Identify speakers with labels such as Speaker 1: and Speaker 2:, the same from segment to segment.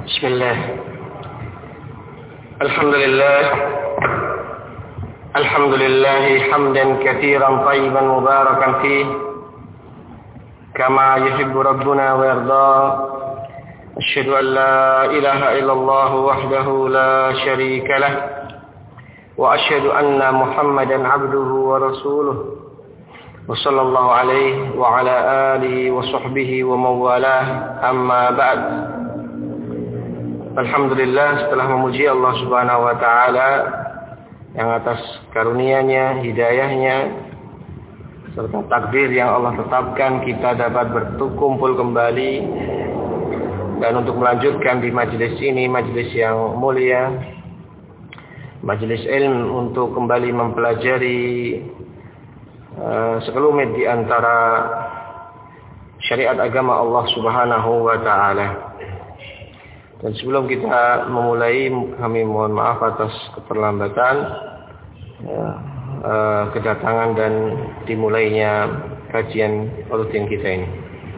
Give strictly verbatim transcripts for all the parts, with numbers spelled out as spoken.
Speaker 1: Bismillah. Alhamdulillah. Alhamdulillah hamdan katsiran tayyiban mubarakan fih. Kama yuhibbu rabbuna wa yarda. Asyhadu an la ilaha illallah wahdahu la syarika lah. Wa asyhadu anna Muhammadan abduhu wa rasuluh. Wa sallallahu alaihi wa ala alihi wa sahbihi wa mawalah. Amma ba'd. Alhamdulillah, setelah memuji Allah Subhanahu wa taala yang atas karunia-Nya, hidayah-Nya serta takdir yang Allah tetapkan kita dapat berkumpul kembali dan untuk melanjutkan di majelis ini, majelis yang mulia, majelis ilmu, untuk kembali mempelajari uh, sekelumit di antara syariat agama Allah Subhanahu wa taala. Dan sebelum kita memulai, kami mohon maaf atas keterlambatan ya, uh, kedatangan dan dimulainya kajian rutin kita ini.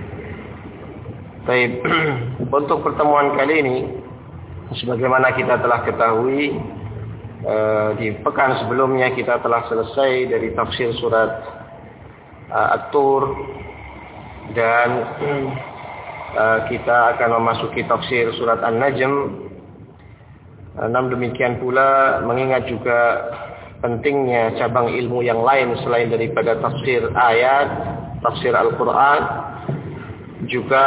Speaker 1: Baik, untuk pertemuan kali ini, sebagaimana kita telah ketahui, uh, di pekan sebelumnya kita telah selesai dari tafsir surat uh, At-Tur, dan Uh, kita akan memasuki tafsir surat An-Najm. Uh, namun demikian pula mengingat juga pentingnya cabang ilmu yang lain selain daripada tafsir ayat, tafsir Al-Quran, juga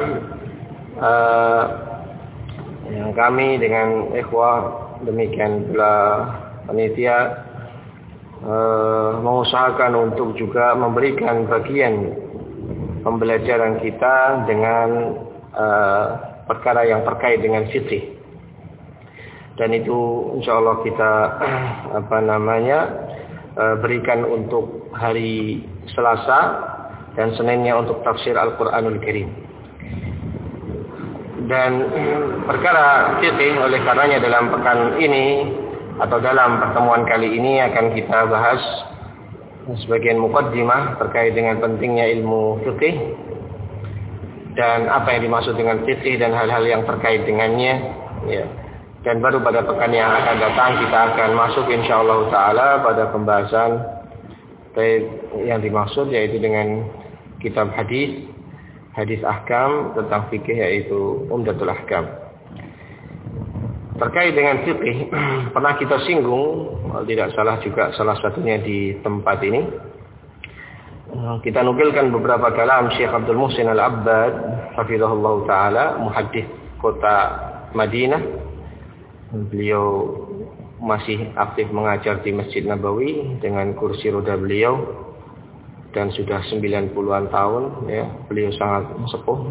Speaker 1: uh, yang kami dengan ikhwah, demikian pula panitia uh, mengusahakan untuk juga memberikan bagian pembelajaran kita dengan uh, perkara yang terkait dengan fikih. Dan itu insyaallah kita uh, apa namanya uh, berikan untuk hari Selasa dan Seninnya untuk tafsir Al-Qur'anul Karim. Dan uh, perkara fikih oleh karenanya dalam pekan ini atau dalam pertemuan kali ini akan kita bahas sebagian muqaddimah terkait dengan pentingnya ilmu fikih dan apa yang dimaksud dengan fikih dan hal-hal yang terkait dengannya, ya. Dan baru pada pekan yang akan datang kita akan masuk insyaallah taala pada pembahasan yang dimaksud, yaitu dengan kitab hadis, hadis ahkam tentang fikih, yaitu Umdatul Ahkam. Terkait dengan fikih pernah kita singgung, tidak salah juga salah satunya di tempat ini. Kita nukilkan beberapa kalam Syekh Abdul Muhsin Al-Abbad hafizahullah taala, muhaddits kota Madinah. Beliau masih aktif mengajar di Masjid Nabawi dengan kursi roda beliau dan sudah sembilan puluhan tahun, ya. Beliau sangat sepuh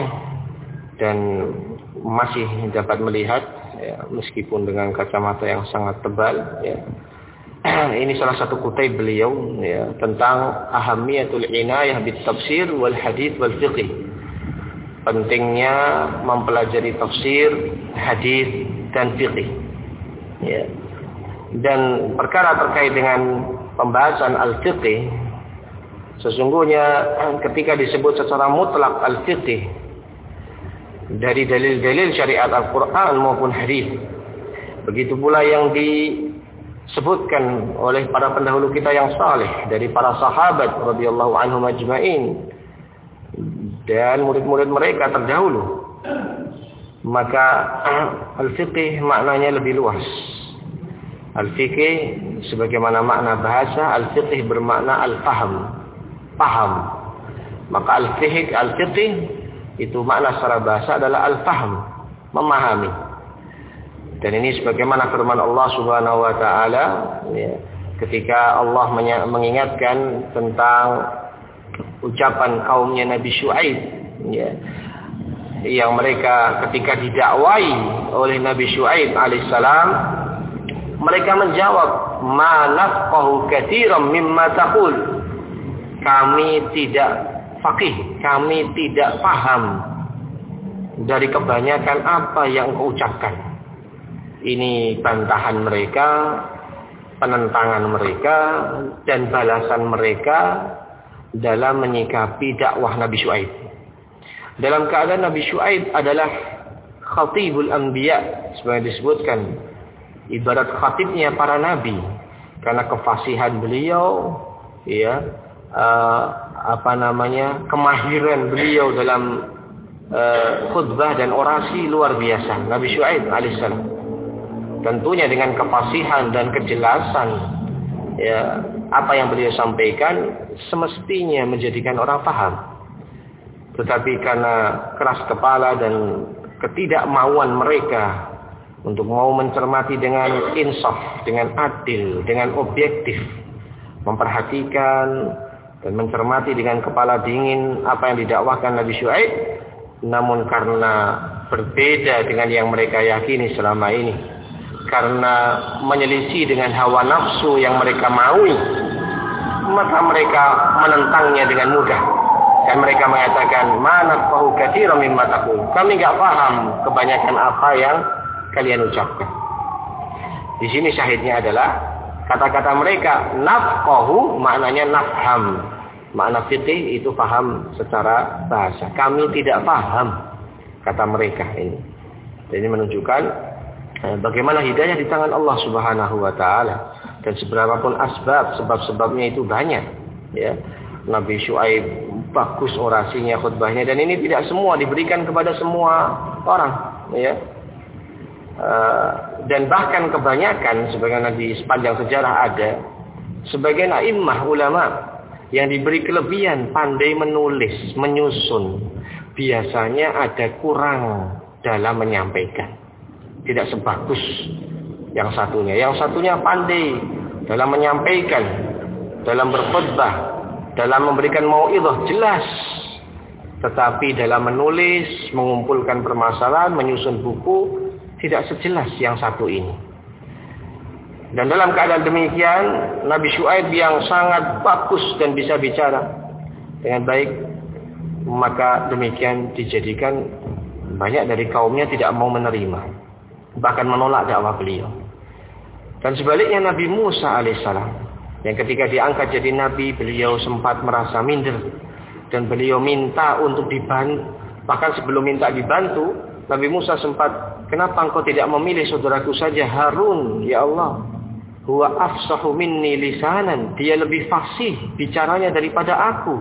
Speaker 1: dan masih dapat melihat, ya, meskipun dengan kacamata yang sangat tebal, ya. Ini salah satu kutip beliau, ya, tentang ahamiyatul inayah bit tafsir wal hadits wal fiqh. Pentingnya mempelajari tafsir, hadis dan fiqh, ya. Dan perkara terkait dengan pembahasan al-fiqh, sesungguhnya ketika disebut secara mutlak al-fiqh dari dalil-dalil syariat Al-Quran maupun hadis, begitu pula yang disebutkan oleh para pendahulu kita yang saleh dari para sahabat radhiyallahu anhum ajma'in dan murid-murid mereka terdahulu, maka al-fiqh maknanya lebih luas. Al-fiqh sebagaimana makna bahasa, al-fiqh bermakna al-faham, paham. Maka al-fiqh al-fiqh itu makna secara bahasa adalah al-fahm, memahami. Dan ini sebagaimana firman Allah Subhanahu wa taala, ya, ketika Allah mengingatkan tentang ucapan kaumnya Nabi Syuaib, ya, yang mereka ketika didakwai oleh Nabi Syuaib alaihissalam, mereka menjawab, "Ma nafqahu katsiran mimma taqul." Kami tidak Fakih, kami tidak paham dari kebanyakan apa yang kau ucapkan. Ini bantahan mereka, penentangan mereka, dan balasan mereka dalam menyikapi dakwah Nabi Syuaib. Dalam keadaan Nabi Syuaib adalah khatibul anbiya, sebagai disebutkan ibarat khatibnya para nabi karena kefasihan beliau, ya, uh, apa namanya, kemahiran beliau dalam uh, khutbah dan orasi luar biasa. Nabi Syuaib alaihissalam tentunya dengan kefasihan dan kejelasan, ya, apa yang beliau sampaikan semestinya menjadikan orang paham. Tetapi karena keras kepala dan ketidakmauan mereka untuk mau mencermati dengan insaf, dengan adil, dengan objektif, memperhatikan dan mencermati dengan kepala dingin apa yang didakwakan Nabi Syuaib, namun karena berbeda dengan yang mereka yakini selama ini, karena menyelisih dengan hawa nafsu yang mereka maui, maka mereka menentangnya dengan mudah. Dan mereka mengatakan, "Mana fahu katsiran mimma taqul." Kami enggak paham kebanyakan apa yang kalian ucapkan. Di sini syahidnya adalah kata-kata mereka nafqahu, maknanya nafham. Makna fikih itu paham secara bahasa. Kami tidak paham, kata mereka ini. Dan ini menunjukkan eh, bagaimana hidayah di tangan Allah Subhanahu wa taala, dan seberapapun asbab, sebab-sebabnya itu banyak, ya. Nabi Syuaib bagus orasinya, khutbahnya, dan ini tidak semua diberikan kepada semua orang, ya. Uh, dan bahkan kebanyakan, sebagaimana di sepanjang sejarah ada sebagian a'immah ulama yang diberi kelebihan pandai menulis, menyusun, biasanya ada kurang dalam menyampaikan, tidak sebagus yang satunya. Yang satunya pandai dalam menyampaikan, dalam berkhutbah, dalam memberikan mau'izah jelas, tetapi dalam menulis, mengumpulkan permasalahan, menyusun buku tidak sejelas yang satu ini. Dan dalam keadaan demikian, Nabi Syuaib yang sangat bagus dan bisa bicara dengan baik, maka demikian dijadikan banyak dari kaumnya tidak mau menerima, bahkan menolak dakwah beliau. Dan sebaliknya Nabi Musa alaihissalam, yang ketika diangkat jadi nabi, beliau sempat merasa minder dan beliau minta untuk dibantu. Bahkan sebelum minta dibantu, Nabi Musa sempat, "Kenapa engkau tidak memilih saudaraku saja Harun, ya Allah? Huwa afsahu minni lisanan." Dia lebih fasih bicaranya daripada aku.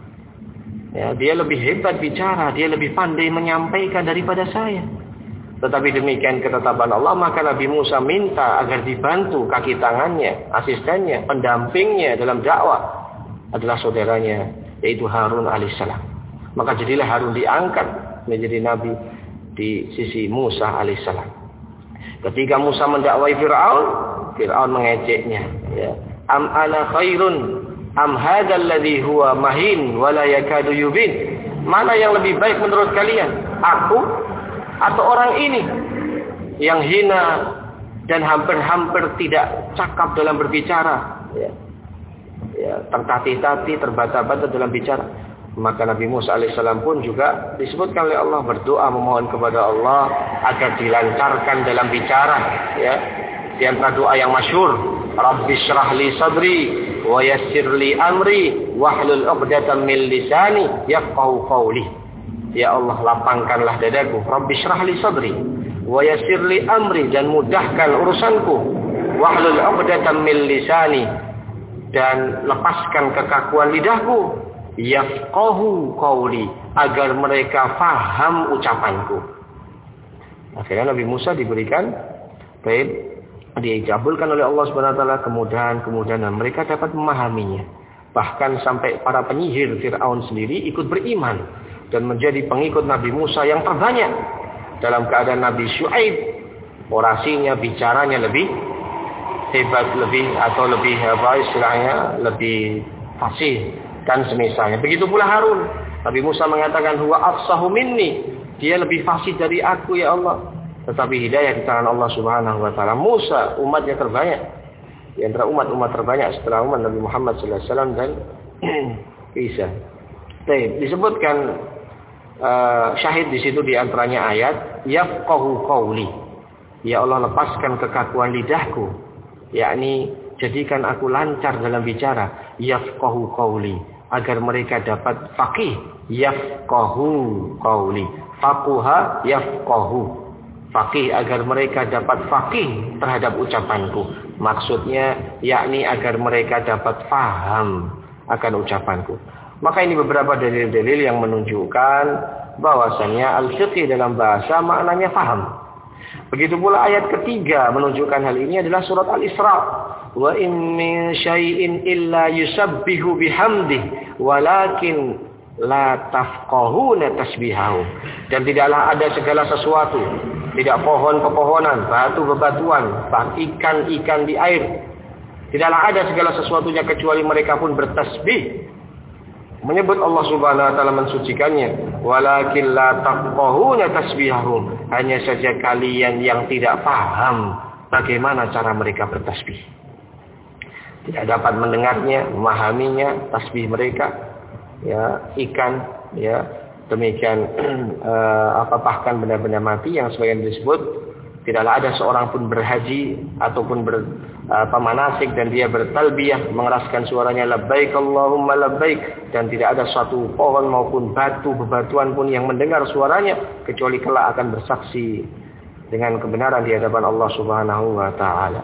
Speaker 1: Ya, dia lebih hebat bicara, dia lebih pandai menyampaikan daripada saya. Tetapi demikian ketetapan Allah, maka Nabi Musa minta agar dibantu kaki tangannya, asistennya, pendampingnya dalam dakwah adalah saudaranya, yaitu Harun alaihissalam. Maka jadilah Harun diangkat menjadi nabi di sisi Musa alaihissalam. Ketika Musa mendakwai Fir'aun, Fir'aun mengejeknya, ya. "Am ana khairun am hadzal ladzi huwa mahin wa la yakadu yubin?" Mana yang lebih baik menurut kalian? Aku atau orang ini yang hina dan hampir-hampir tidak cakap dalam berbicara, ya, ya, tertatih-tatih, terbata-bata dalam bicara. Maka Nabi Musa alaihissalam pun juga disebutkan oleh Allah berdoa memohon kepada Allah agar dilancarkan dalam bicara, ya. Di antara doa yang masyhur, "Rabbi shrah li sadri wa yassir li amri wahlul 'uqdatam min lisani yafqahu qawli." Ya Allah, lapangkanlah dadaku. Rabbi shrah li sadri wa yassir li amri, dan mudahkan urusanku. Wahlul 'uqdatam min lisani, dan lepaskan kekakuan lidahku. Yafqahu qawli, agar mereka faham ucapanku. Akhirnya Nabi Musa diberikan baik, diijabulkan oleh Allah Subhanahu wa taala kemudahan-kemudahan, dan mereka dapat memahaminya. Bahkan sampai para penyihir Fir'aun sendiri ikut beriman dan menjadi pengikut Nabi Musa yang terbanyak. Dalam keadaan Nabi Syuaib, orasinya, bicaranya lebih hebat, lebih atau lebih apa istilahnya, lebih fasih dan semisalnya. Begitu pula Harun. Nabi Musa mengatakan, "Huwa afsahu minni." Dia lebih fasih dari aku, ya Allah. Tetapi hidayah di tangan Allah Subhanahu wa taala. Musa umatnya terbanyak, di antara umat-umat terbanyak setelah umat Nabi Muhammad sallallahu alaihi wasallam dan Isa. Baik, disebutkan uh, syahid di situ di antaranya ayat yafqahu qawli. Ya Allah, lepaskan kekakuan lidahku, yakni jadikan aku lancar dalam bicara. Yafqahu qawli, agar mereka dapat faqih. Yafqahu qawli, faquha yafqahu. faqih agar mereka dapat faqih terhadap ucapanku. Maksudnya yakni agar mereka dapat faham akan ucapanku. Maka ini beberapa dalil-dalil yang menunjukkan bahwasannya al-fiqh dalam bahasa maknanya faham. Begitu pula ayat ketiga menunjukkan hal ini adalah surat Al-Isra. Wa in min syai'in illa yusabbihu bihamdihi walakin la tafqahuna tasbihahu. Dan tidaklah ada segala sesuatu, tidak pohon pepohonan, batu bebatuan, ikan-ikan di air. Tidaklah ada segala sesuatunya kecuali mereka pun bertasbih, menyebut Allah Subhanahu wa taala, mensucikannya. Walakin la tafqahuna tasbihahum. Hanya saja kalian yang tidak paham bagaimana cara mereka bertasbih. Tidak dapat mendengarnya, memahaminya, tasbih mereka, ya, ikan, ya, demikian uh, apa bahkan benda-benda mati yang sebagian disebut tidaklah ada seorang pun berhaji ataupun ber uh, manasik dan dia bertalbiyah mengeraskan suaranya labbaik Allahumma labbaik, dan tidak ada suatu pohon maupun batu bebatuan pun yang mendengar suaranya kecuali kelak akan bersaksi dengan kebenaran di hadapan Allah Subhanahu wa taala.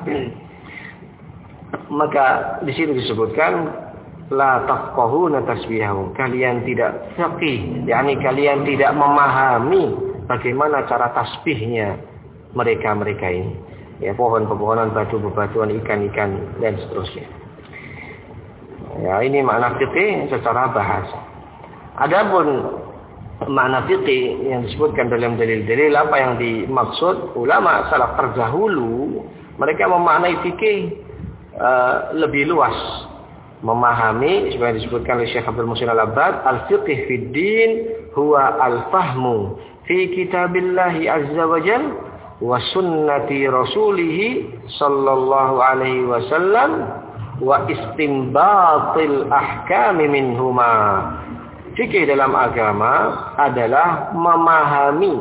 Speaker 1: Maka di situ disebutkan la tafqahuna tasbihahum, kalian tidak faqih, yakni kalian tidak memahami bagaimana cara tasbihnya mereka-mereka ini. Ya, pohon-pepohonan, batu-bebatuan, ikan-ikan dan seterusnya. Ya, ini makna fiqih secara bahasa. Adapun makna fiqih yang disebutkan dalam dalil-dalil apa yang dimaksud, ulama salaf terdahulu mereka memaknai fikih Uh, lebih luas, memahami seperti disebutkan oleh Syekh Abdul Muhsin Al-Abbad, al-fiqh fid din huwa al-fahmu fi kitabillahi azza wa jalla wa sunnati rasulih sallallahu alaihi wasallam wa istinbatil ahkam minhuma. Fikih dalam agama adalah memahami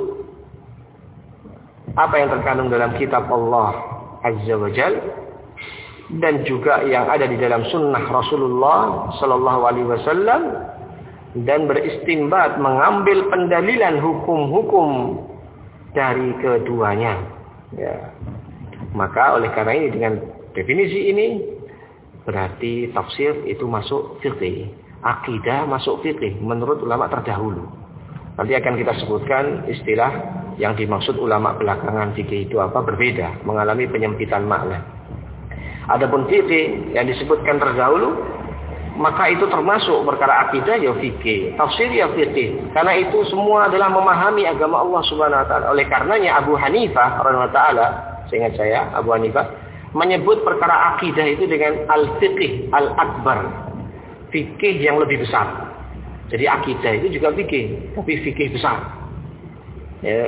Speaker 1: apa yang terkandung dalam kitab Allah azza wa jalla dan juga yang ada di dalam sunnah Rasulullah Sallallahu Alaihi Wasallam, dan beristimbat, mengambil pendalilan hukum-hukum dari keduanya. Ya. Maka oleh karena ini dengan definisi ini berarti tafsir itu masuk fikih, akidah masuk fikih menurut ulama terdahulu. Nanti akan kita sebutkan istilah yang dimaksud ulama belakangan fikih itu apa, berbeda, mengalami penyempitan makna. Adapun fikih yang disebutkan terdahulu, maka itu termasuk perkara akidah ya fikih, tafsir ya fikih. Karena itu semua adalah memahami agama Allah Subhanahu wa taala. Oleh karenanya Abu Hanifah radhiyallahu taala, seingat saya Abu Hanifah menyebut perkara akidah itu dengan al-fiqh al-akbar, fikih yang lebih besar. Jadi akidah itu juga fikih, tapi fikih besar. Ya.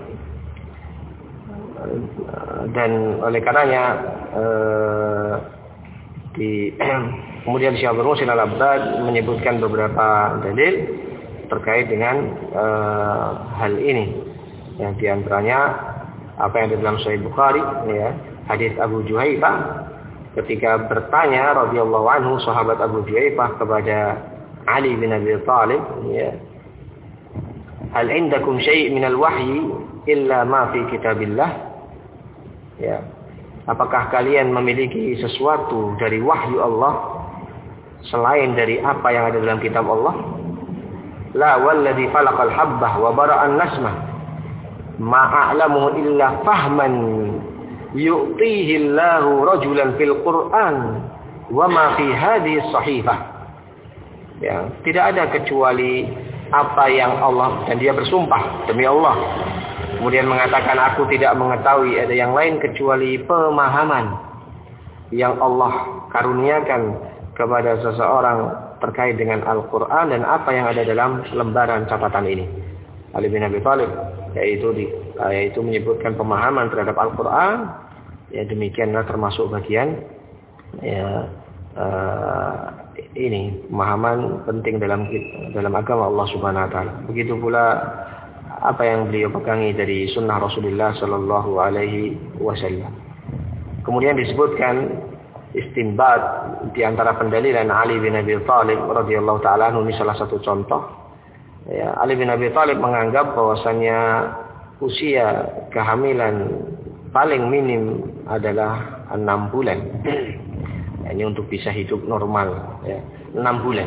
Speaker 1: Dan oleh karenanya eh, di kemudian Syekh Abdul Muhsin Al-Abbad menyebutkan beberapa dalil terkait dengan eh, hal ini. Yang diantaranya apa yang ada dalam Sahih Bukhari, ya, hadis Abu Juhaifah ketika bertanya radhiyallahu anhu sahabat Abu Juhaifah kepada Ali bin Abi Thalib, ya, hal indakum syai' min al-wahyi illa ma fi kitabillah. Ya, apakah kalian memiliki sesuatu dari wahyu Allah selain dari apa yang ada dalam kitab Allah? La walladhi falaqal habbah wa bara'an nasmah ma a'lamu illa fahman yu'tihi Allahu rajulan fil Qur'an wa ma fi hadhihi sahifah. Ya, tidak ada kecuali apa yang Allah, dan dia bersumpah demi Allah. Kemudian mengatakan, aku tidak mengetahui ada yang lain kecuali pemahaman yang Allah karuniakan kepada seseorang terkait dengan Al-Quran dan apa yang ada dalam lembaran catatan ini. Ali bin Abi Thalib yaitu, di, yaitu menyebutkan pemahaman terhadap Al-Quran. Ya, demikianlah termasuk bagian ya, uh, ini pemahaman penting dalam dalam agama Allah Subhanahu wa taala. Begitu pula apa yang beliau pegangi dari sunnah Rasulullah Sallallahu Alaihi Wasallam. Kemudian disebutkan istinbat di antara pendalilan Ali bin Abi Thalib radhiyallahu taala anhu, ini salah satu contoh. Ya, Ali bin Abi Thalib menganggap bahwasannya usia kehamilan paling minim adalah enam bulan. Ini untuk bisa hidup normal, ya. enam bulan.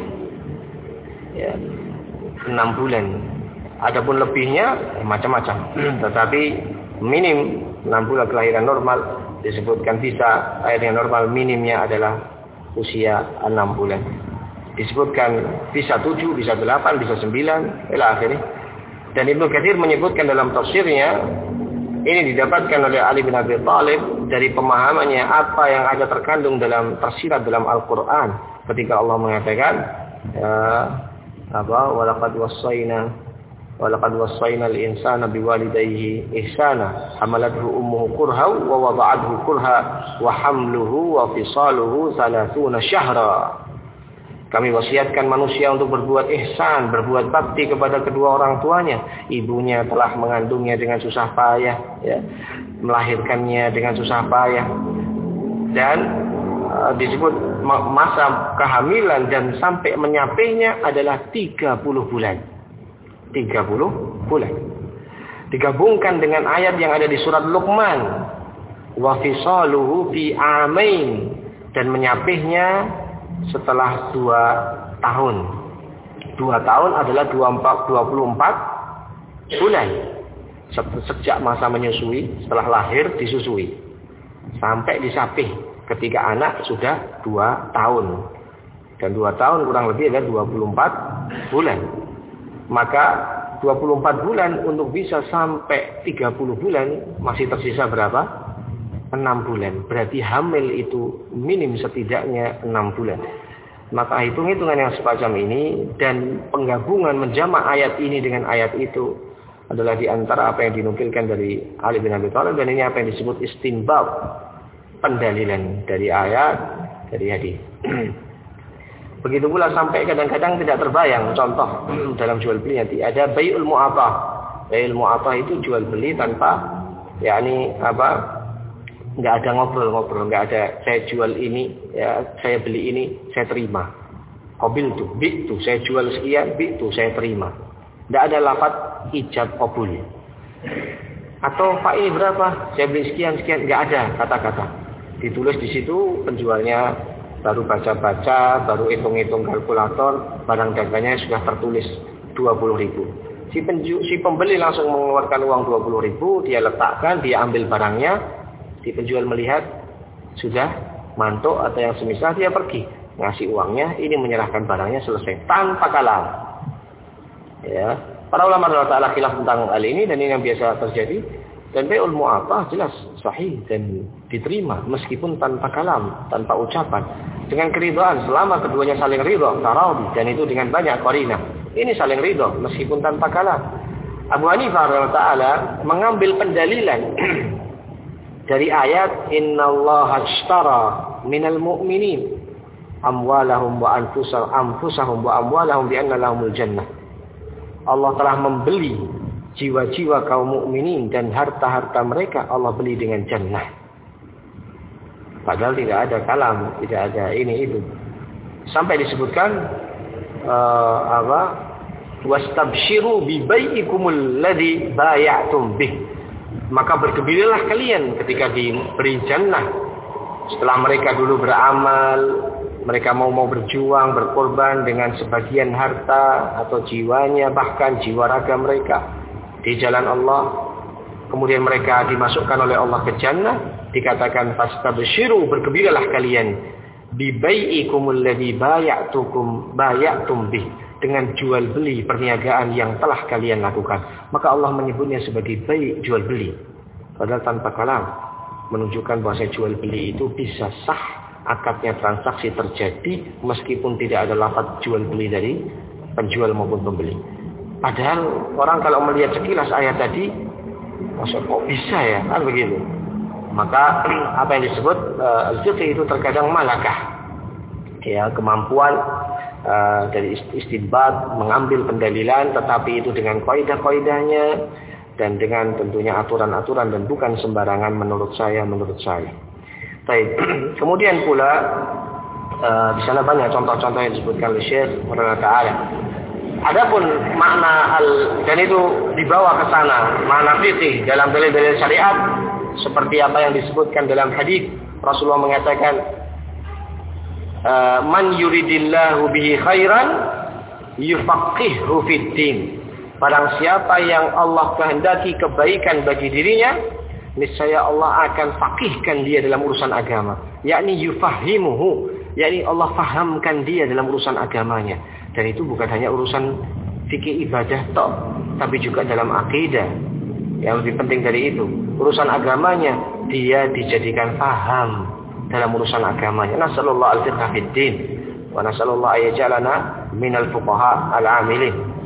Speaker 1: Ya, enam bulan. Adapun lebihnya macam-macam. Tetapi minim enam bulan kelahiran normal disebutkan bisa akhirnya normal minimnya adalah usia enam bulan. Disebutkan bisa tujuh, bisa delapan, bisa sembilan, ila akhirnya. Dan Ibnu Katsir menyebutkan dalam tafsirnya, ini didapatkan oleh Ali bin Abi Thalib dari pemahamannya apa yang ada terkandung dalam tersirat dalam Al-Qur'an ketika Allah mengatakan ya, apa walaqad wassayna walaqad wassayna al-insana biwalidayhi ihsana hamalathu ummuhu kurha wa wada'athu kurha wa hamluhu wa fisaluhu thalathuna syahra. Kami wasiatkan manusia untuk berbuat ihsan, berbuat bakti kepada kedua orang tuanya. Ibunya telah mengandungnya dengan susah payah, ya, melahirkannya dengan susah payah. Dan uh, disebut masa kehamilan dan sampai menyapihnya adalah tiga puluh bulan. tiga puluh bulan. Digabungkan dengan ayat yang ada di surat Luqman. Wa fisaluhu fi amain, dan menyapihnya setelah dua tahun. Dua tahun adalah dua puluh empat bulan. Sejak masa menyusui, setelah lahir disusui, sampai disapih ketika anak sudah dua tahun. Dan dua tahun kurang lebih adalah dua puluh empat bulan. Maka dua puluh empat bulan untuk bisa sampai tiga puluh bulan masih tersisa berapa? enam bulan. Berarti hamil itu minim setidaknya enam bulan. Maka hitung-hitungan yang semacam ini dan penggabungan menjamak ayat ini dengan ayat itu adalah di antara apa yang dinukilkan dari Ali bin Abi Thalib, dan ini apa yang disebut istinbat, pendalilan dari ayat, dari hadis. Begitu pula sampai kadang-kadang tidak terbayang. Contoh dalam jual beli nanti ada bai'ul mu'atah. Bai'ul mu'atah itu jual beli tanpa yakni apa? Nggak ada ngobrol-ngobrol, nggak ada saya jual ini, ya saya beli ini, saya terima. Qabil tuh, bi tuh, saya jual sekian, bi tuh, saya terima. Nggak ada lafaz ijab qabul. Atau Pak ini berapa? Saya beli sekian sekian, nggak ada kata-kata. Ditulis di situ, penjualnya baru baca-baca, baru hitung-hitung kalkulator, barang dagangnya sudah tertulis dua puluh ribu. Si, penju, si pembeli langsung mengeluarkan uang dua puluh ribu, dia letakkan, dia ambil barangnya. Si penjual melihat sudah mantuk atau yang semisal, dia pergi ngasih uangnya, ini menyerahkan barangnya, selesai tanpa kalam. Ya, para ulama Allah Taala khilaf tentang hal ini, dan ini yang biasa terjadi. Dan bai'ul mu'atah jelas sahih dan diterima meskipun tanpa kalam, tanpa ucapan, dengan keridhaan selama keduanya saling ridha, taradhi, dan itu dengan banyak qarinah. Ini saling ridha meskipun tanpa kalam. Abu Hanifah radhiyallahu taala mengambil pendalilan dari ayat innallaha ashtara minal mu'minin amwalahum wa anfusahum anfusahum wa amwalahum bi anna lahumul jannah. Allah telah membeli jiwa-jiwa kaum mukminin dan harta-harta mereka Allah beli dengan jannah. Padahal tidak ada kalam, tidak ada ini itu. Sampai disebutkan uh, apa? Wastabshiru bi bai'ikumul ladzi bay'atum bih. Maka bergembiralah kalian ketika diberi jannah. Setelah mereka dulu beramal, mereka mau mau berjuang, berkorban dengan sebagian harta atau jiwanya, bahkan jiwa raga mereka di jalan Allah. Kemudian mereka dimasukkan oleh Allah ke jannah. Dikatakan fastabshiru, bergembiralah kalian bi bai'ikumul ladzi bay'atukum bay'atum bih, dengan jual beli perniagaan yang telah kalian lakukan. Maka Allah menyebutnya sebagai bai', jual beli. Padahal tanpa kalam, menunjukkan bahwa jual beli itu bisa sah, akadnya transaksi terjadi meskipun tidak ada lafaz jual beli dari penjual maupun pembeli. Padahal orang kalau melihat sekilas ayat tadi, masa kok bisa ya, kan begitu. Maka apa yang disebut uh, al-fiqh itu terkadang malakah, ya, kemampuan Uh, dari istinbat, mengambil pendalilan, tetapi itu dengan kaidah-kaidahnya dan dengan tentunya aturan-aturan, dan bukan sembarangan menurut saya, menurut saya. Baik. Kemudian pula uh, di sana banyak contoh-contoh yang disebutkan oleh Syekh Rahimahullah Taala. Adapun makna al dan itu dibawa ke sana makna fikih dalam dalil-dalil syariat seperti apa yang disebutkan dalam hadis Rasulullah mengatakan man yuridillahu bihi khairan yufaqqihhu fid din. Barang siapa yang Allah kehendaki kebaikan bagi dirinya, niscaya Allah akan faqihkan dia dalam urusan agama. Yakni yufahimuhu, yakni Allah fahamkan dia dalam urusan agamanya. Dan itu bukan hanya urusan fikih ibadah tok, tapi juga dalam akidah. Yang lebih penting dari itu, urusan agamanya dia dijadikan paham dalam urusan agamanya. Nasallallahu al-fiqha fid din wa nasallallahu ayyajalana minal fuqaha al-amilin.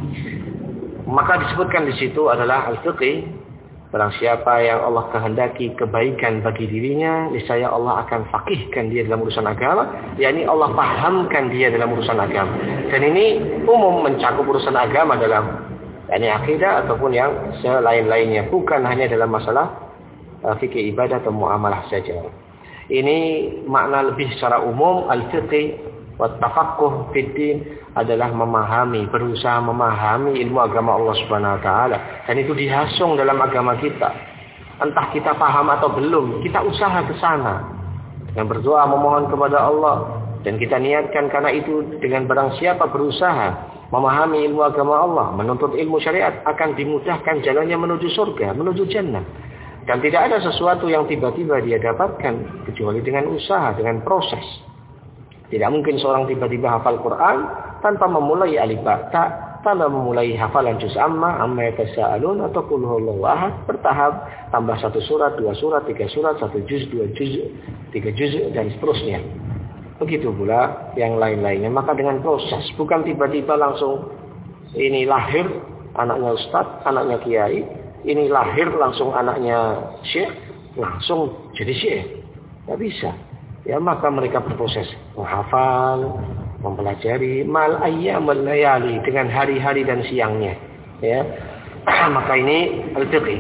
Speaker 1: Maka disebutkan di situ adalah al-fiqih. Barang siapa yang Allah kehendaki kebaikan bagi dirinya, niscaya Allah akan faqihkan dia dalam urusan agama, yakni Allah pahamkan dia dalam urusan agama. Dan ini umum mencakup urusan agama dalam yakni akidah ataupun yang selain-lainnya, bukan hanya dalam masalah uh, fikih ibadah atau muamalah saja. Ini makna lebih secara umum al-fiqih wa tafaqquh fid din adalah memahami, berusaha memahami ilmu agama Allah Subhanahu wa taala, dan itu dihasung dalam agama kita. Entah kita paham atau belum, kita usaha ke sana dengan berdoa memohon kepada Allah, dan kita niatkan karena itu dengan barang siapa berusaha memahami ilmu agama Allah, menuntut ilmu syariat, akan dimudahkan jalannya menuju surga, menuju jannah. Dan tidak ada sesuatu yang tiba-tiba dia dapatkan kecuali dengan usaha, dengan proses. Tidak mungkin seorang tiba-tiba hafal Quran tanpa memulai alif ba ta, tanpa memulai hafalan juz amma, amma yatasaalun atau qul huwallahu ahad, bertahap, tambah satu surat, dua surat, tiga surat, satu juz, dua juz, tiga juz, dan seterusnya. Begitu pula yang lain-lainnya. Maka dengan proses, bukan tiba-tiba langsung ini lahir anaknya ustadz, anaknya kiai, ini lahir langsung anaknya syekh, langsung jadi syekh. Tidak bisa. Ya, maka mereka berproses menghafal, mempelajari mal ayyamul layali, dengan hari-hari dan siangnya. Ya, maka ini al-fiqh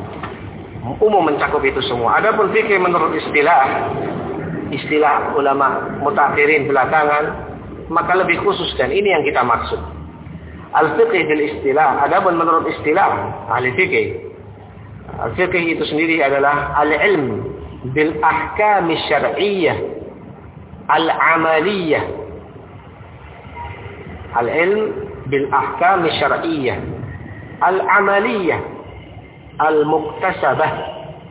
Speaker 1: umum mencakup itu semua. Adapun fikih menurut istilah istilah ulama mutakhirin belakangan, maka lebih khusus, dan ini yang kita maksud. Al-fiqh bil istilah. Adapun menurut istilah ahli fikih, al-fiqh itu sendiri adalah al-ilm bil ahkam syar'iyyah al-amaliyah. Al-ilm bil ahkam syar'iyyah al-amaliyah al-muktasabah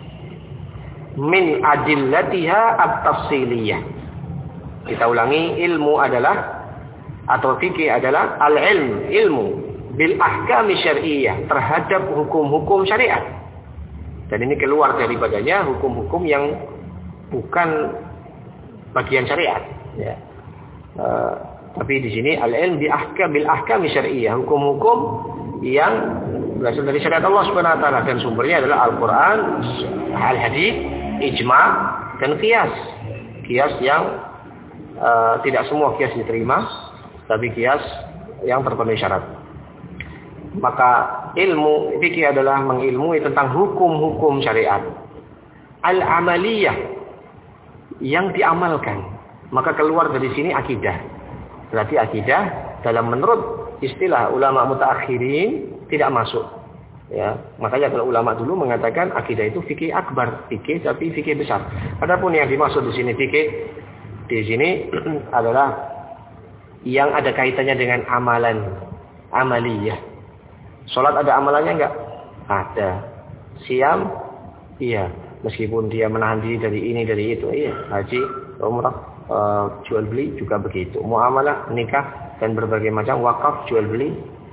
Speaker 1: min adillatiha at-tafsiliyah. Kita ulangi, ilmu adalah atau fikih adalah al-ilm, ilmu bil ahkam syar'iyyah, terhadap hukum-hukum syariat. Dan ini keluar daripadanya hukum-hukum yang bukan bagian syariat. Ya. Uh, tapi di sini al-ilm bi ahkam bil ahkam syar'iyyah, hukum-hukum yang berasal dari syariat Allah Subhanahu wa taala, dan sumbernya adalah Al-Qur'an, al-hadis, ijma' dan qiyas. Qiyas yang uh, tidak semua qiyas diterima, tapi qiyas yang terpenuhi syarat. Maka ilmu fikih adalah mengilmui tentang hukum-hukum syariat al-amaliyah, yang diamalkan. Maka keluar dari sini akidah. Berarti akidah dalam menurut istilah ulama mutaakhirin tidak masuk. Ya, makanya kalau ulama dulu mengatakan akidah itu fikih akbar, fikih tapi fikih besar. Adapun yang dimaksud di sini fikih di sini adalah yang ada kaitannya dengan amalan, amaliyah. Salat ada amalannya enggak? Ada. Siam? Iya. Meskipun dia menahan diri dari ini, dari itu. Iya. Haji, umrah, uh, jual beli juga begitu. Muamalah, nikah, dan berbagai macam wakaf, jual beli,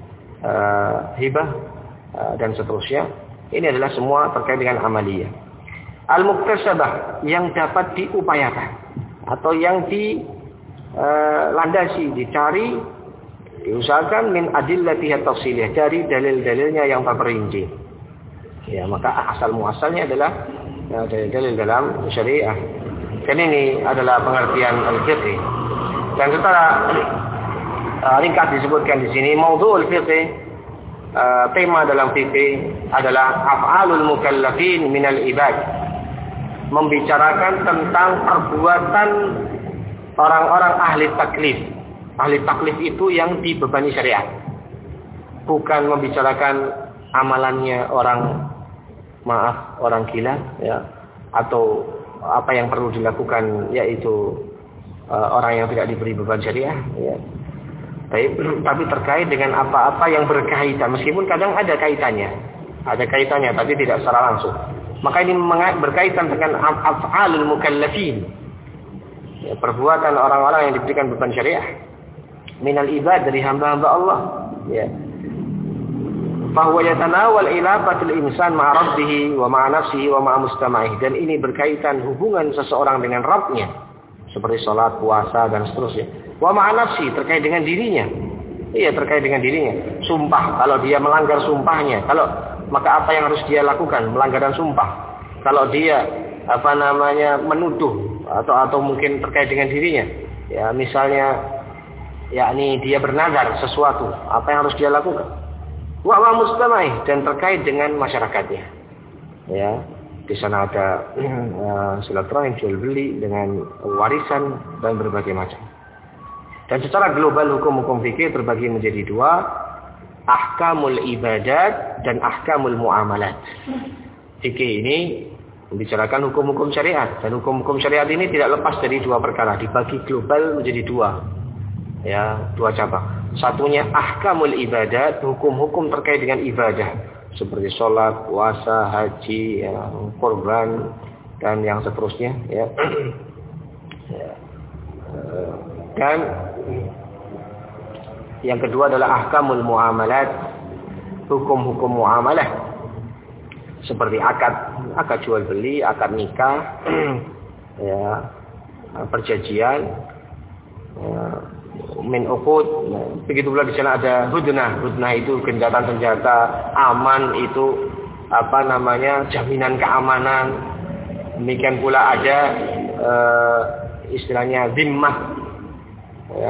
Speaker 1: uh, hibah, uh, dan seterusnya. Ini adalah semua terkait dengan amaliyah. Al-muktasabah, yang dapat diupayakan. Atau yang dilandasi, uh, dicari, diusahakan min adillatiha tafsiliyah, dari dalil-dalilnya yang terperinci. Ya, maka asal muasalnya adalah ya, dalil-dalil dalam syariah. Dan ini adalah pengertian al-fiqh. Dan setelah uh, ringkas disebutkan di sini, maudhu'ul fiqh, uh, tema dalam fikih adalah af'alul mukallafin minal ibad. Membicarakan tentang perbuatan orang-orang ahli taklif. Ahli taklif itu yang dibebani syariat. bukan membicarakan amalannya orang maaf orang gila ya, atau apa yang perlu dilakukan yaitu uh, orang yang tidak diberi beban syariah ya. Tapi, tapi terkait dengan apa-apa yang berkaitan, meskipun kadang ada kaitannya, ada kaitannya tapi tidak secara langsung. Maka ini berkaitan dengan af'alul mukallafin ya, perbuatan orang-orang yang diberikan beban syariah minal ibad, dari hamba-hamba Allah ya. Fahuwa yatanawal ilafatul insan ma'a rabbihi wa ma'a nafsihi wa ma'a mustama'ih. Dan ini berkaitan hubungan seseorang dengan Rabbnya, seperti sholat, puasa, dan seterusnya. Wa ma'a nafsihi, terkait dengan dirinya. Iya, terkait dengan dirinya. Sumpah, kalau dia melanggar sumpahnya, kalau maka apa yang harus dia lakukan? Melanggaran sumpah. Kalau dia apa namanya menuduh atau atau mungkin terkait dengan dirinya, ya misalnya, yakni dia bernazar sesuatu, apa yang harus dia lakukan? Wa ma mustamai, dan terkait dengan masyarakatnya. Ya, di sana ada uh, silaturahim, jual beli, dengan warisan dan berbagai macam. Dan secara global hukum-hukum fikih terbagi menjadi dua, ahkamul ibadat dan ahkamul muamalat. Fikih ini membicarakan hukum-hukum syariat, dan hukum-hukum syariat ini tidak lepas dari dua perkara, dibagi global menjadi dua. Ya, dua cabang. Satunya ahkamul ibadat, hukum-hukum terkait dengan ibadah, seperti sholat, puasa, haji, ya, korban, dan yang seterusnya. Ya. Dan yang kedua adalah ahkamul muamalat, hukum-hukum muamalah, seperti akad, akad jual beli, akad nikah, ya, perjanjian, ya, min uqud. Begitu pula di sana ada hudnah. Hudnah itu gencatan senjata, aman itu apa namanya jaminan keamanan. Demikian pula ada e, istilahnya zimmah. Ya.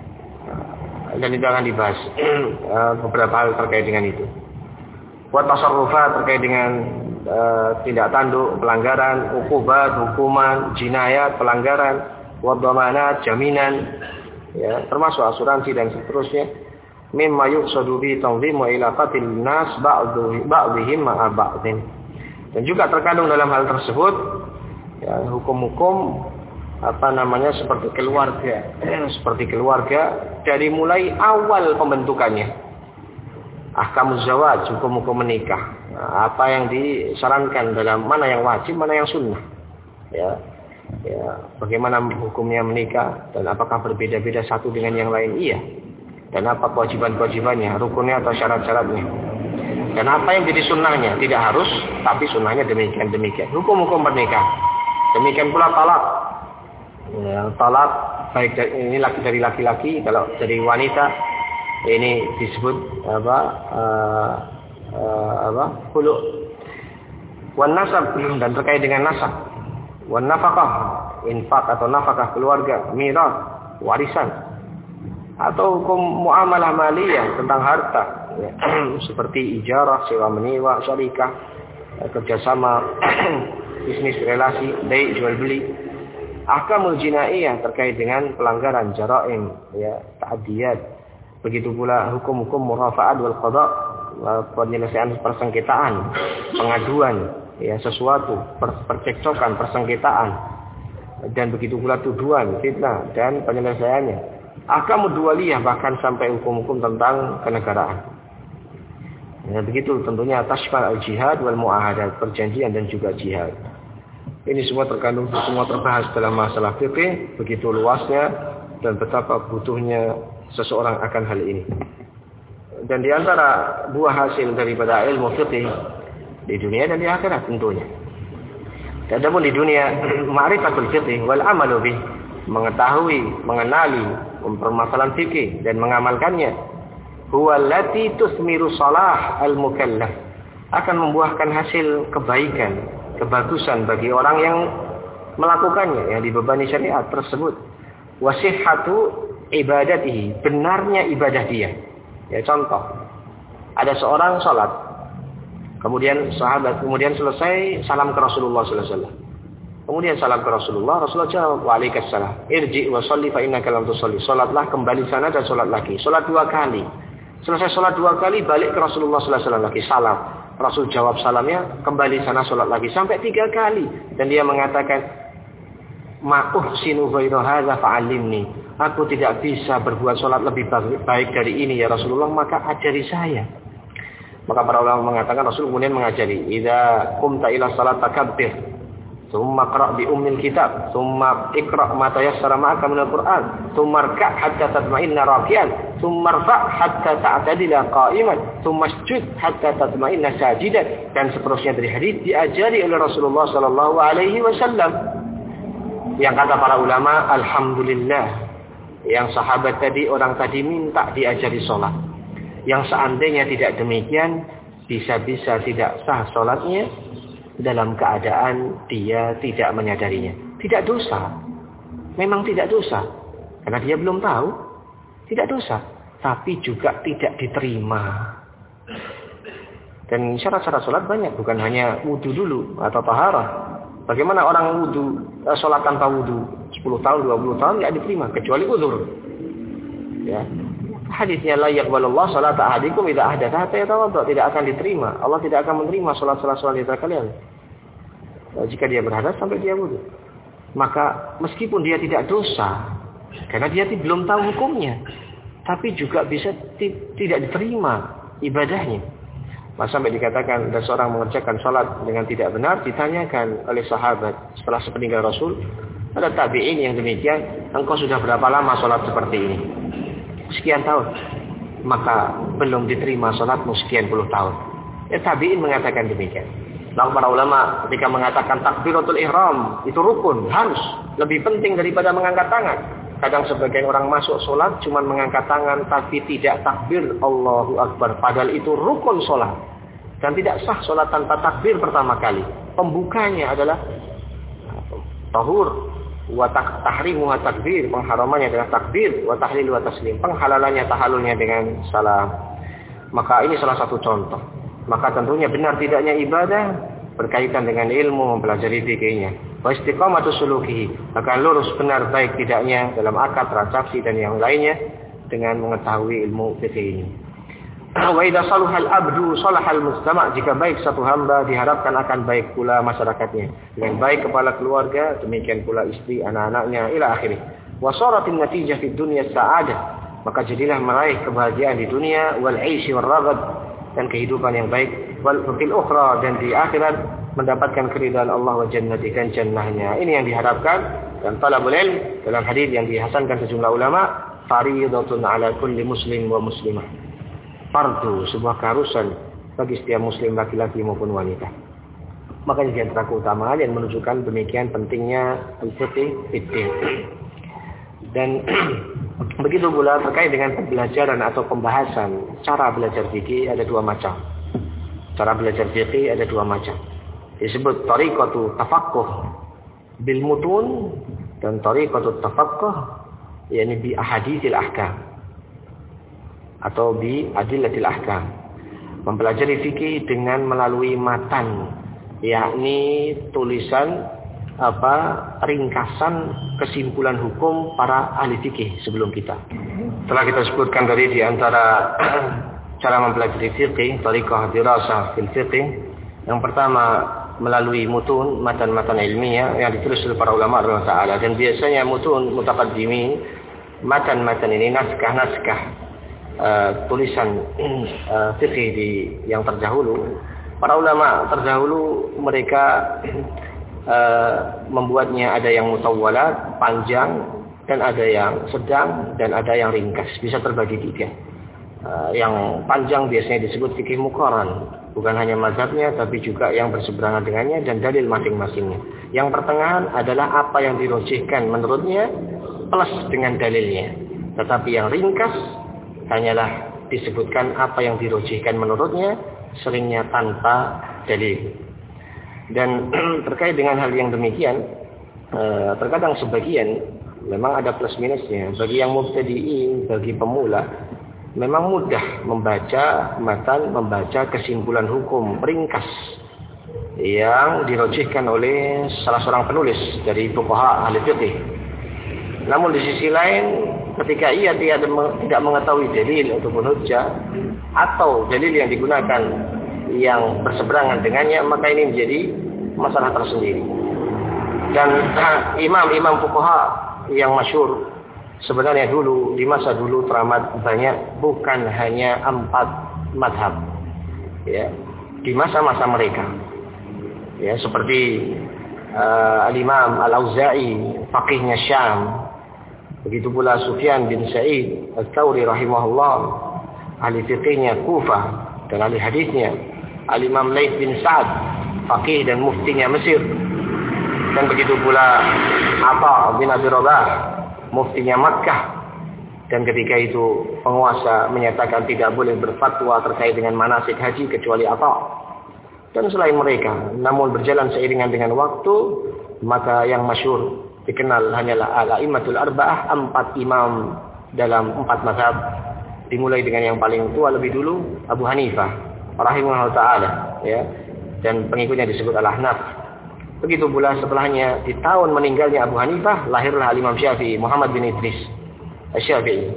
Speaker 1: Dan itu akan dibahas e, beberapa hal terkait dengan itu. Wa tasarrufat, terkait dengan e, tindak tanduk, pelanggaran, uqubat, hukuman, jinayat, pelanggaran, wa dhamanat, jaminan, ya, termasuk asuransi dan seterusnya. Mimma yuqsadu bi tanzimu ilaqatil nas ba'dihim ma'a ba'din. Dan juga terkandung dalam hal tersebut ya, hukum-hukum apa namanya seperti keluarga, eh, seperti keluarga dari mulai awal pembentukannya. Ahkamuz zawaj, hukum-hukum menikah. Nah, apa yang disarankan dalam mana yang wajib, mana yang sunnah. Ya. Ya, bagaimana hukumnya menikah dan apakah berbeda-beda satu dengan yang lain? Iya. Dan apa kewajiban-kewajibannya, rukunnya atau syarat-syaratnya? Dan apa yang jadi sunnahnya? Tidak harus, tapi sunnahnya demikian demikian. Hukum-hukum pernikahan. Demikian pula talak. Ya, talak baik dari, ini laki dari laki-laki, kalau dari wanita ini disebut apa? Uh, uh, apa? Hulu. Wan nasab, dan terkait dengan nasab. Wan nafkah, infak atau nafkah keluarga, miras, warisan, atau hukum muamalah maliyah tentang harta, ya, seperti ijarah, sewa menyewa, syarikah, kerjasama, bisnis relasi, baik jual beli. Ahkamul jinaiyah terkait dengan pelanggaran, jaraim, ya, ta'diyat. Begitu pula hukum-hukum murafa'at wal qada, penyelesaian persengketaan, pengaduan, ya, sesuatu, per, percekcokan, persengketaan, dan begitu pula tuduhan, fitnah, dan penyelesaiannya. Ahkamud dualiyah, bahkan sampai hukum-hukum tentang kenegaraan. Ya, begitu tentunya tashmal al-jihad wal mu'ahadat, perjanjian dan juga jihad. Ini semua terkandung, semua terbahas dalam masalah fikih, begitu luasnya dan betapa butuhnya seseorang akan hal ini. Dan di antara buah hasil daripada ilmu fikih di dunia dan di akhirat tentunya. Adapun di dunia, ma'rifatul fiqh wal amalu bih, mengetahui, mengenali permasalahan fikih dan mengamalkannya, huwa allati tusmiru salah al-mukallaf, akan membuahkan hasil kebaikan, kebagusan bagi orang yang melakukannya, yang dibebani syariat tersebut. Wa sihhatu ibadatihi, benarnya ibadah dia. Ya, contoh, ada seorang salat, kemudian sahabat, kemudian selesai salam ke Rasulullah sallallahu alaihi wasallam. Kemudian salam ke Rasulullah, Rasulullah jawab, "Waalaikumsalam. Irji wa shalli fa innaka lam tusalli." Salatlah, kembali sana dan salat lagi. Salat dua kali. Selesai sholat dua kali, balik ke Rasulullah sallallahu alaihi wasallam lagi salam. Rasul jawab salamnya, kembali sana sholat lagi sampai tiga kali. Dan dia mengatakan, ma uhsinu ghairu hadza fa'allimni. Aku tidak bisa berbuat sholat lebih baik dari ini ya Rasulullah, maka ajari saya. Maka para ulama mengatakan Rasul kemudian mengajari, idza qumta ila salat takabbir, thumma qra' bi ummil kitab, thumma iqra' ma tayassara ma'aka minal Qur'an, thumma rka' hatta tatma'inna raki'an, thumma rfa' hatta ta'tadila qa'iman, thumma isjud hatta tatma'inna sajidan, dan seterusnya dari hadis diajari oleh Rasulullah sallallahu alaihi wasallam. Yang kata para ulama, alhamdulillah, yang sahabat tadi, orang tadi minta diajari sholat. Yang seandainya tidak demikian, bisa-bisa tidak sah sholatnya dalam keadaan dia tidak menyadarinya. Tidak dosa. Memang tidak dosa. Karena dia belum tahu. Tidak dosa. Tapi juga tidak diterima. Dan syarat-syarat sholat banyak. Bukan hanya wudu dulu atau taharah. Bagaimana orang wudu, sholat tanpa wudu sepuluh tahun, dua puluh tahun tidak diterima. Kecuali uzur. Ya. Hadisnya la yaqbalullah salata ahadikum idza ahdatha hatta yatawadda, tidak akan diterima. Allah tidak akan menerima salat-salat wanita kalian jika dia berhadas sampai dia wudu. Maka meskipun dia tidak dosa karena dia belum tahu hukumnya, tapi juga bisa t- tidak diterima ibadahnya. Maka sampai dikatakan ada seorang mengerjakan salat dengan tidak benar, ditanyakan oleh sahabat setelah sepeninggal Rasul, ada tabi'in yang demikian, engkau sudah berapa lama salat seperti ini? Sekian tahun, maka belum diterima sholatmu sekian puluh tahun. Ya, tabi'in mengatakan demikian. Lalu para ulama ketika mengatakan takbiratul ihram itu rukun, harus lebih penting daripada mengangkat tangan. Kadang sebagian orang masuk sholat cuma mengangkat tangan tapi tidak takbir Allahu Akbar, padahal itu rukun sholat dan tidak sah sholat tanpa takbir pertama kali. Pembukanya adalah tahur. Wa tahrimu wa takbir, pengharamannya adalah takbir, wa tahlil wa taslim, penghalalannya tahallulnya dengan salam. Maka ini salah satu contoh. Maka tentunya benar tidaknya ibadah berkaitan dengan ilmu, mempelajari fikihnya. Wa istiqamatu sulukihi, akan lurus benar baik tidaknya dalam akad, transaksi dan yang lainnya dengan mengetahui ilmu fikih ini. Wa idza salahal abdu salahal mujtama', jika baik satu hamba diharapkan akan baik pula masyarakatnya. Dengan baik kepala keluarga, demikian pula istri, anak-anaknya ila akhirih. Wa saratin natijah fid dunya sa'adah, maka jadilah meraih kebahagiaan di dunia, wal 'aishi war ragad, dan kehidupan yang baik, wal fil ukhra, dan di akhirat mendapatkan keridhaan Allah wa jannati, dan jannahnya. Ini yang diharapkan. Dan talabul ilm dalam hadis yang dihasankan sejumlah ulama, fariidatun 'ala kulli muslim wa muslimah, fardu, sebuah keharusan bagi setiap muslim laki-laki maupun wanita. Makanya di antara keutamaan yang menunjukkan demikian pentingnya al-fiqh fiddin. Dan begitu pula terkait dengan pembelajaran atau pembahasan cara belajar fikih ada dua macam. Cara belajar fikih ada dua macam. Disebut tariqatu tafaqquh bil mutun dan tariqatu tafaqquh yakni bi ahaditsil ahkam atau bi adillatil ahkam. Mempelajari fikih dengan melalui matan, yakni tulisan apa ringkasan kesimpulan hukum para ahli fikih sebelum kita. Telah kita sebutkan dari di antara cara mempelajari fikih, tariqah dirasah fil fikih. Yang pertama melalui mutun, matan-matan ilmiah yang ditulis oleh para ulama radhiyallahu taala, dan biasanya mutun mutaqaddimin, matan-matan ini naskah-naskah Uh, tulisan uh, fikih di yang terdahulu. Para ulama terdahulu mereka uh, membuatnya ada yang mutawwalat, panjang, dan ada yang sedang, dan ada yang ringkas. Bisa terbagi tiga. Uh, yang panjang biasanya disebut fikih muqaran, bukan hanya mazhabnya tapi juga yang berseberangan dengannya dan dalil masing-masingnya. Yang pertengahan adalah apa yang dirojihkan menurutnya plus dengan dalilnya. Tetapi yang ringkas hanyalah disebutkan apa yang dirojihkan menurutnya, seringnya tanpa dalil. Dan terkait dengan hal yang demikian, terkadang sebagian memang ada plus minusnya. Bagi yang mubtadi'in, bagi pemula, memang mudah membaca matan, membaca kesimpulan hukum ringkas yang dirojihkan oleh salah seorang penulis dari fuqaha ahli fiqih. Namun di sisi lain, ketika ia tidak tidak mengetahui dalil ataupun hujjah atau dalil yang digunakan yang berseberangan dengannya, maka ini menjadi masalah tersendiri. Dan imam-imam fuqaha yang masyhur sebenarnya dulu, di masa dulu teramat banyak, bukan hanya empat madhab. Ya, di masa-masa mereka. Ya, seperti uh, Al-Imam Al-Auza'i, faqihnya Syam. Begitu pula Sufyan bin Sa'id Al-Thawri rahimahullah, ahli fiqihnya Kufah dan ahli hadisnya. Al-Imam Laits bin Sa'ad, faqih dan muftinya Mesir. Dan begitu pula Atha bin Abi Rabah, muftinya Makkah. Dan ketika itu penguasa menyatakan tidak boleh berfatwa terkait dengan manasik haji kecuali Atha. Dan selain mereka, namun berjalan seiringan dengan waktu, maka yang masyhur dikenal hanyalah al-a'immatul arba'ah, empat imam dalam empat mazhab. Dimulai dengan yang paling tua lebih dulu, Abu Hanifah rahimahullah taala, ya. Dan pengikutnya disebut Al-Ahnaf. Begitu pula setelahnya, di tahun meninggalnya Abu Hanifah, lahirlah Imam Syafi'i, Muhammad bin Idris Asy-Syafi'i.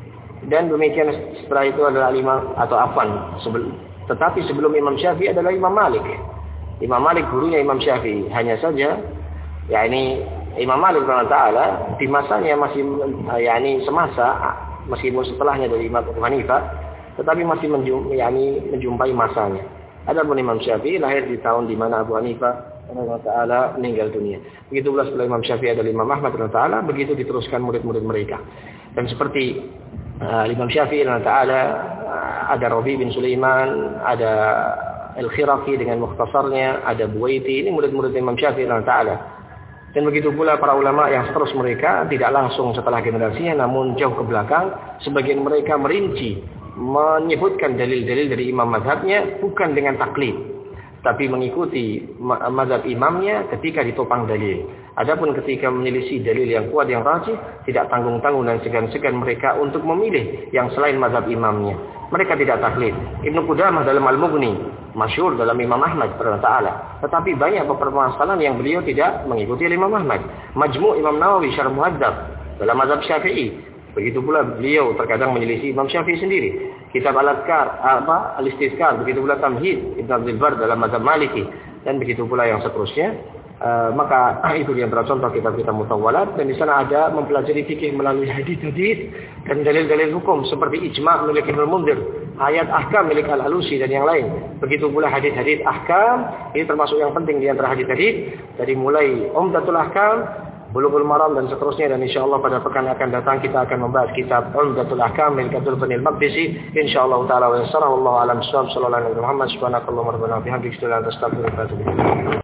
Speaker 1: Dan demikian setelah itu adalah Imam atau Affan. Sebelum, tetapi sebelum Imam Syafi'i adalah Imam Malik. Imam Malik gurunya Imam Syafi'i. Hanya saja, ya ini Imam Malik radhiyallahu taala di masanya masih, ya ini semasa, meskipun setelahnya dari Imam Abu Hanifah, tetapi masih menjum, ya ini menjumpai masanya. Adapun Imam Syafi'i lahir di tahun di mana Abu Hanifah radhiyallahu taala meninggal dunia. Begitu pula setelah Imam Syafi'i adalah Imam Ahmad radhiyallahu taala, begitu diteruskan murid-murid mereka. Dan seperti uh, Imam Syafi'i radhiyallahu taala, uh, ada Rabi bin Sulaiman, ada Al-Khiraqi dengan mukhtasarnya, ada Buwaiti, ini murid-murid Imam Syafi'i radhiyallahu taala. Dan begitu pula para ulama yang seterus mereka, tidak langsung setelah generasinya, namun jauh ke belakang, sebagian mereka merinci, menyebutkan dalil-dalil dari imam mazhabnya bukan dengan taklid, tapi mengikuti mazhab imamnya ketika ditopang dalil. Adapun ketika menyelisih dalil yang kuat yang rajih, tidak tanggung-tanggung dan segan-segan mereka untuk memilih yang selain mazhab imamnya. Mereka tidak taklid. Ibnu Qudamah dalam Al-Mughni, masyhur dalam Imam Ahmad radhiyallahu taala, tetapi banyak permasalahan yang beliau tidak mengikuti Imam Ahmad. Majmu' Imam Nawawi Syarh Muhadzab dalam mazhab Syafi'i. Begitu pula beliau terkadang menyelisih Imam Syafi'i sendiri. Kitab Al-Adhkar, apa? Al-Istizkar, begitu pula Tamhid Ibn Abdul Bar dalam mazhab Maliki, dan begitu pula yang seterusnya. Uh, maka itu yang contoh kitab-kitab mutawwalat, dan di sana ada mempelajari fikih melalui hadis-hadis dan dalil-dalil hukum seperti ijma' milik Ibnu Munzir, ayat ahkam milik Al-Alusi dan yang lain. Begitu pula hadis-hadis ahkam, ini termasuk yang penting di antara hadis-hadis, dari mulai Umdatul Ahkam, Bulughul Maram dan seterusnya. Dan insyaallah pada pekan akan datang kita akan membahas kitab Umdatul Ahkam milik Abdul Ghani Al-Maqdisi, insyaallah taala. Wa sallallahu alam sallallahu alaihi Muhammad subhanakallahumma rabbana bihamdika astaghfiruka wa atubu ilaik.